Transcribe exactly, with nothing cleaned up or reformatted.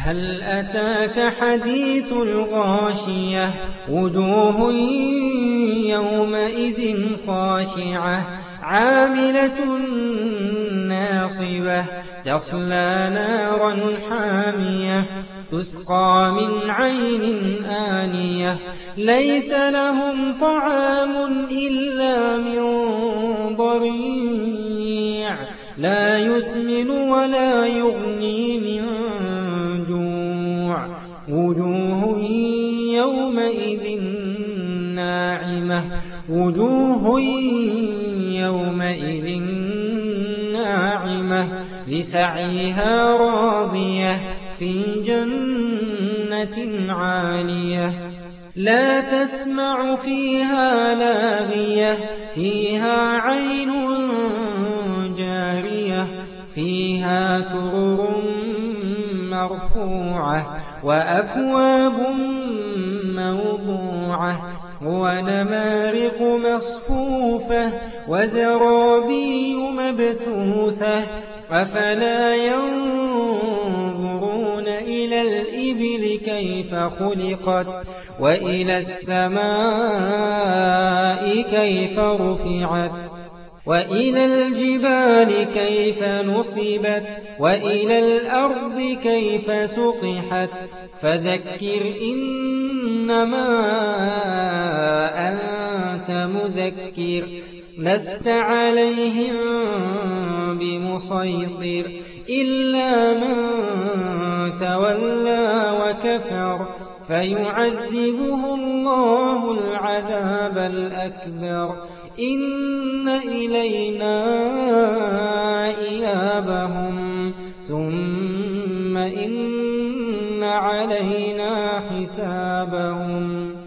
هل أتاك حديث الغاشية وجوه يومئذ خاشعة عاملة ناصبة تصلى نارا حامية تسقى من عين آنية ليس لهم طعام إلا من ضريع لا يسمن ولا يغني من جوع وجوه يومئذ ناعمة وجوه يومئذ ناعمة لسعيها راضية في جنة عالية لا تسمع فيها لاغية فيها عين جارية فيها سرر مرفوعة وأكواب موضوعة ونمارق مصفوفة وزرابي مبثوثة أفلا ينظرون إلى الإبل كيف خلقت وإلى السماء كيف رفعت وإلى الجبال كيف نصبت وإلى الأرض كيف سطحت فذكر إنما أنت مذكر لست عليهم بمسيطر إلا من تولى وكفر فيعذبه الله العذاب الأكبر إن إلينا إيابهم ثم إن علينا حسابهم